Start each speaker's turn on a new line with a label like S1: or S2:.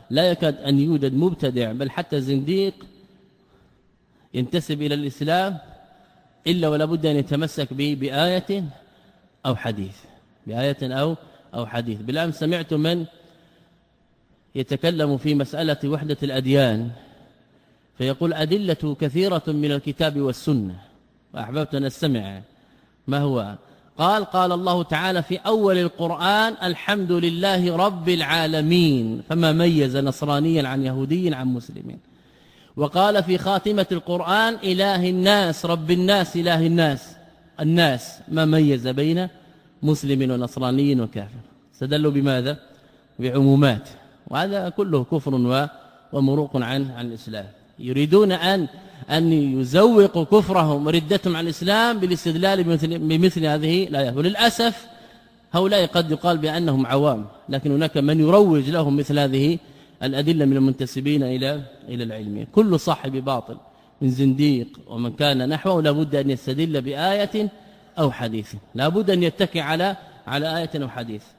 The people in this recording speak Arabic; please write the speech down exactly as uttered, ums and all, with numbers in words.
S1: لا يكاد أن يوجد مبتدع بل حتى زنديق ينتسب إلى الإسلام إلا ولا بد أن يتمسك به بآية أو حديث بآية أو أو حديث. بالأمس سمعت من يتكلم في مسألة وحدة الأديان فيقول أدلة كثيرة من الكتاب والسنة، وأحببت أن أستمع ما هو قال. قال الله تعالى في أول القرآن الحمد لله رب العالمين، فما ميز نصرانيا عن يهودي عن مسلم. وقال في خاتمة القرآن إله الناس رب الناس إله الناس الناس، ما ميز بين مسلم ونصراني وكافر. استدلوا بماذا؟ بعمومات، وهذا كله كفر ومروق عن عن الإسلام. يريدون أن أن يزوقوا كفرهم وردتهم عن الإسلام بالاستدلال بمثل, بمثل هذه الآيات. وللأسف هؤلاء قد يقال بأنهم عوام، لكن هناك من يروج لهم مثل هذه الأدلة من المنتسبين إلى إلى العلم. كل صاحب باطل من زنديق ومن كان نحوه لابد أن يستدل بآية أو حديث، لابد أن يتكي على على آية أو حديث.